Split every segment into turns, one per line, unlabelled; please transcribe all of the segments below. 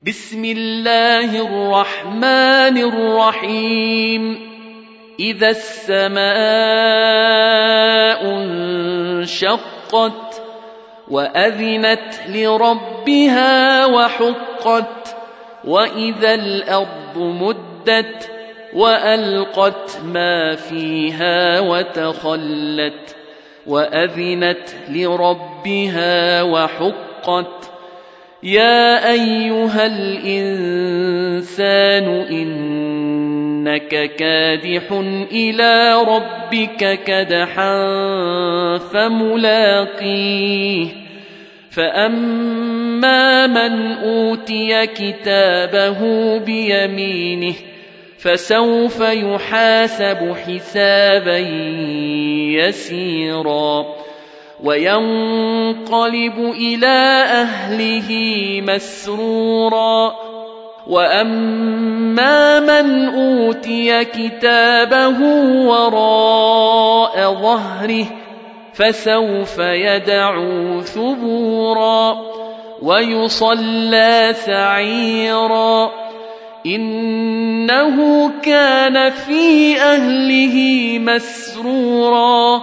بسم الله الرحمن الرحيم إذا السماء انشقت وأذنت لربها وحقت وإذا الأرض مدت وألقت ما فيها وتخلت وأذنت لربها وحقت يا أيها الإنسان إنك كادح إلى ربك كدحا فملاقيه فأما من أوتي كتابه بيمينه فسوف يحاسب حسابا يسيرا وينقلب إلى أهله مسرورا وأما من أوتي كتابه وراء ظهره فسوف يدعو ثبورا ويصلى سعيرا إنه كان في أهله مسرورا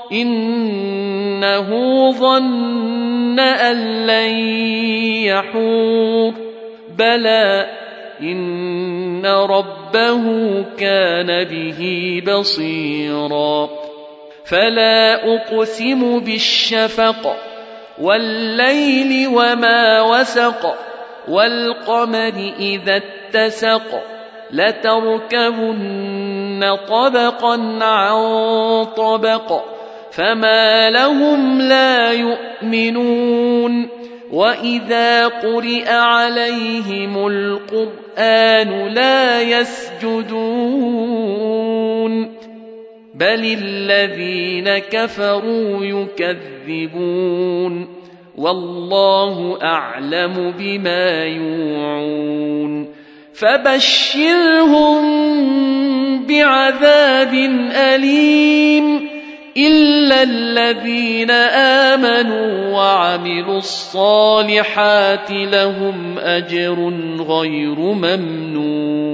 إنه ظن أن لن يحور بلى إن ربه كان به بصيرا فلا أقسم بالشفق والليل وما وسق والقمر إذا اتسق لتركبن طبقا عن طبق فما لهم لا يؤمنون وإذا قرئ عليهم القرآن لا يسجدون بل الذين كفروا يكذبون والله أعلم بما يوعون فبشرهم بعذاب أليم إلا الذين آمنوا وعملوا الصالحات لهم أجر غير ممنون